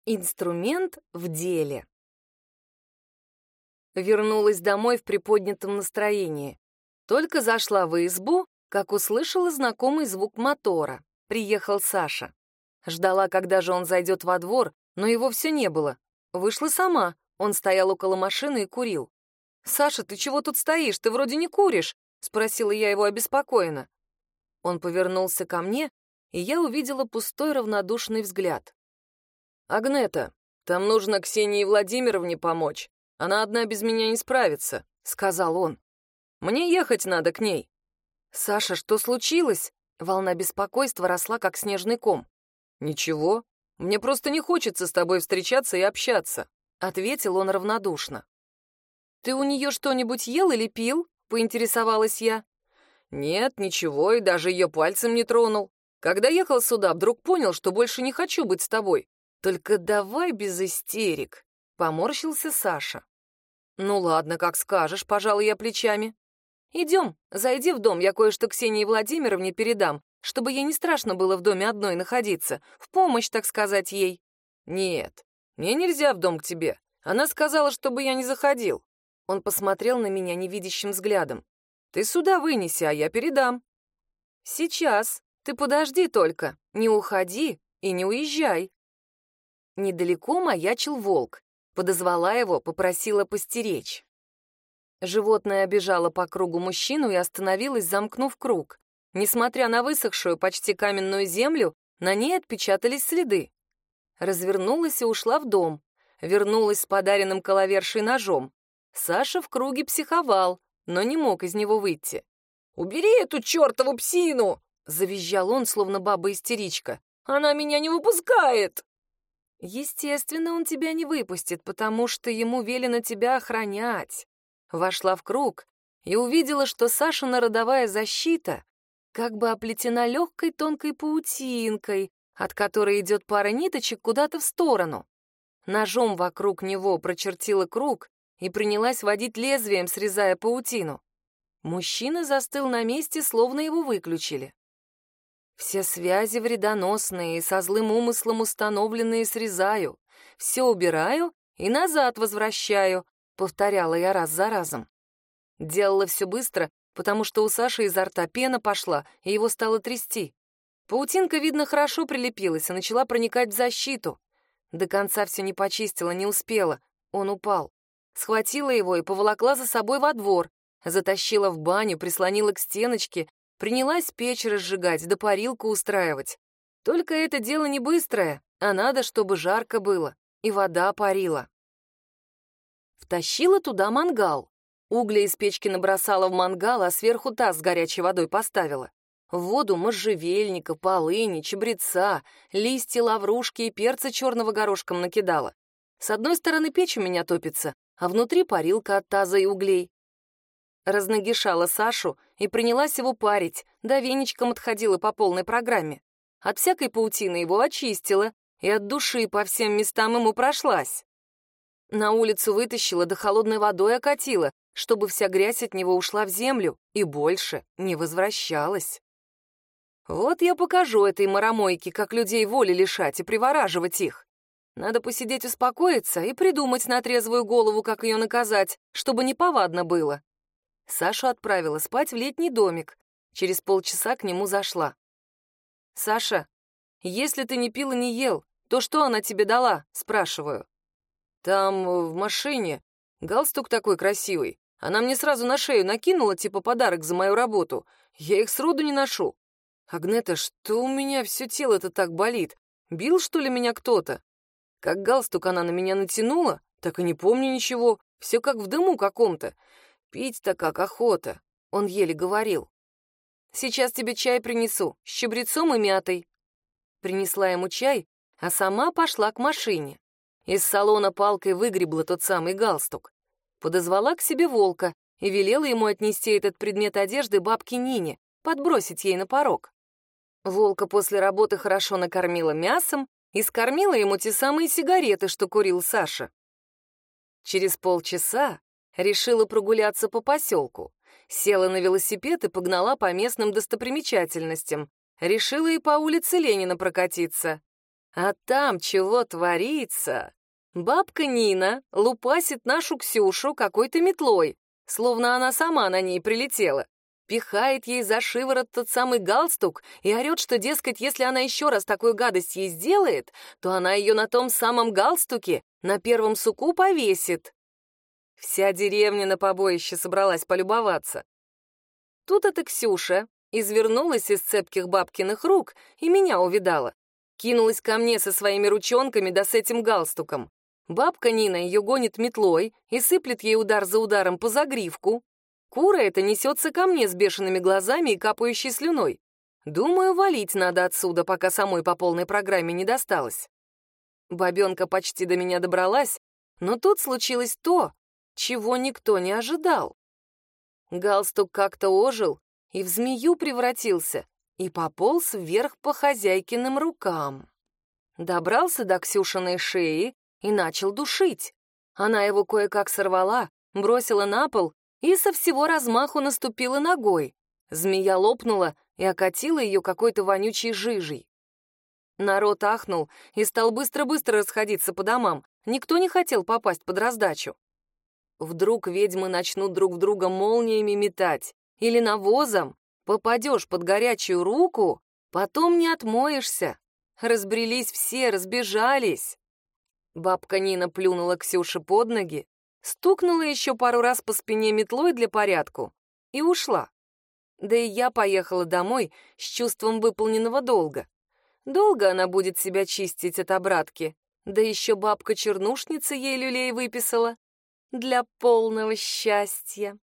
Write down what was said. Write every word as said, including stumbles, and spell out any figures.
Инструмент в деле. Вернулась домой в приподнятом настроении. Только зашла в избу, как услышала знакомый звук мотора. Приехал Саша. Ждала, когда же он зайдет во двор, но его все не было. Вышла сама. Он стоял около машины и курил. «Саша, ты чего тут стоишь? Ты вроде не куришь?» — спросила я его обеспокоенно. Он повернулся ко мне, и я увидела пустой равнодушный взгляд. «Агнета, там нужно Ксении Владимировне помочь. Она одна без меня не справится», — сказал он. «Мне ехать надо к ней». «Саша, что случилось?» Волна беспокойства росла, как снежный ком. «Ничего, мне просто не хочется с тобой встречаться и общаться», — ответил он равнодушно. «Ты у нее что-нибудь ел или пил?» — поинтересовалась я. «Нет, ничего, и даже ее пальцем не тронул. Когда ехал сюда, вдруг понял, что больше не хочу быть с тобой. Только давай без истерик», — поморщился Саша. «Ну ладно, как скажешь», — пожал я плечами. «Идем, зайди в дом, я кое-что Ксении Владимировне передам, чтобы ей не страшно было в доме одной находиться, в помощь, так сказать, ей». «Нет, мне нельзя в дом к тебе. Она сказала, чтобы я не заходил». Он посмотрел на меня невидящим взглядом. «Ты сюда вынеси, а я передам». «Сейчас. Ты подожди только. Не уходи и не уезжай». Недалеко маячил волк. Подозвала его, попросила постеречь. Животное обежало по кругу мужчину и остановилось, замкнув круг. Несмотря на высохшую, почти каменную землю, на ней отпечатались следы. Развернулась и ушла в дом. Вернулась с подаренным коловершей ножом. Саша в круге психовал, но не мог из него выйти. «Убери эту чертову псину!» — завизжал он, словно баба-истеричка. «Она меня не выпускает!» Естественно, он тебя не выпустит, потому что ему велено тебя охранять. Вошла в круг и увидела, что Сашина родовая защита как бы оплетена легкой тонкой паутинкой, от которой идет пара ниточек куда-то в сторону. Ножом вокруг него прочертила круг и принялась водить лезвием, срезая паутину. Мужчина застыл на месте, словно его выключили. Все связи вредоносные и со злым умыслом установленные срезаю. Все убираю и назад возвращаю, повторяла я раз за разом. Делала все быстро, потому что у Саши изо рта пена пошла, и его стало трясти. Паутинка, видно, хорошо прилепилась и начала проникать в защиту. До конца все не почистила, не успела. Он упал. Схватила его и поволокла за собой во двор, затащила в баню, прислонила к стеночке, принялась печь разжигать, да парилку устраивать. Только это дело не быстрое, а надо, чтобы жарко было, и вода парила. Втащила туда мангал. Угли из печки набросала в мангал, а сверху таз с горячей водой поставила. В воду можжевельника, полыни, чабреца, листья лаврушки и перца черного горошком накидала. С одной стороны печь у меня топится, а внутри парилка от таза и углей. Разногишала Сашу и принялась его парить, да веничком отходила по полной программе. От всякой паутины его очистила и от души по всем местам ему прошлась. На улицу вытащила, да холодной водой окатила, чтобы вся грязь от него ушла в землю и больше не возвращалась. Вот я покажу этой маромойке, как людей воли лишать и привораживать их. Надо посидеть успокоиться и придумать на трезвую голову, как ее наказать, чтобы неповадно было. Сашу отправила спать в летний домик. Через полчаса к нему зашла. «Саша, если ты не пил и не ел, то что она тебе дала?» — спрашиваю. «Там, в машине, галстук такой красивый. Она мне сразу на шею накинула, типа подарок за мою работу. Я их сроду не ношу. Агнета, что у меня все тело-то так болит? Бил, что ли, меня кто-то? Как галстук она на меня натянула, так и не помню ничего. Все как в дыму каком-то. Пить-то как охота», — он еле говорил. «Сейчас тебе чай принесу, с чабрецом и мятой». Принесла ему чай, а сама пошла к машине. Из салона палкой выгребла тот самый галстук. Подозвала к себе волка и велела ему отнести этот предмет одежды бабке Нине, подбросить ей на порог. Волка после работы хорошо накормила мясом и скормила ему те самые сигареты, что курил Саша. Через полчаса решила прогуляться по поселку. Села на велосипед и погнала по местным достопримечательностям. Решила и по улице Ленина прокатиться. А там чего творится? Бабка Нина лупасит нашу Ксюшу какой-то метлой, словно она сама на ней прилетела. Пихает ей за шиворот тот самый галстук и орет, что, дескать, если она еще раз такую гадость ей сделает, то она ее на том самом галстуке на первом суку повесит. Вся деревня на побоище собралась полюбоваться. Тут эта Ксюша извернулась из цепких бабкиных рук и меня увидала. Кинулась ко мне со своими ручонками да с этим галстуком. Бабка Нина ее гонит метлой и сыплет ей удар за ударом по загривку. Кура эта несется ко мне с бешеными глазами и капающей слюной. Думаю, валить надо отсюда, пока самой по полной программе не досталось. Бабенка почти до меня добралась, но тут случилось то, чего никто не ожидал. Галстук как-то ожил и в змею превратился и пополз вверх по хозяйкиным рукам. Добрался до Ксюшиной шеи и начал душить. Она его кое-как сорвала, бросила на пол и со всего размаху наступила ногой. Змея лопнула и окатила ее какой-то вонючей жижей. Народ ахнул и стал быстро-быстро расходиться по домам. Никто не хотел попасть под раздачу. Вдруг ведьмы начнут друг в друга молниями метать или навозом. Попадешь под горячую руку, потом не отмоешься. Разбрелись все, разбежались. Бабка Нина плюнула Ксюше под ноги, стукнула еще пару раз по спине метлой для порядку и ушла. Да и я поехала домой с чувством выполненного долга. Долго она будет себя чистить от обратки, да еще бабка-чернушница ей люлей выписала. Для полного счастья.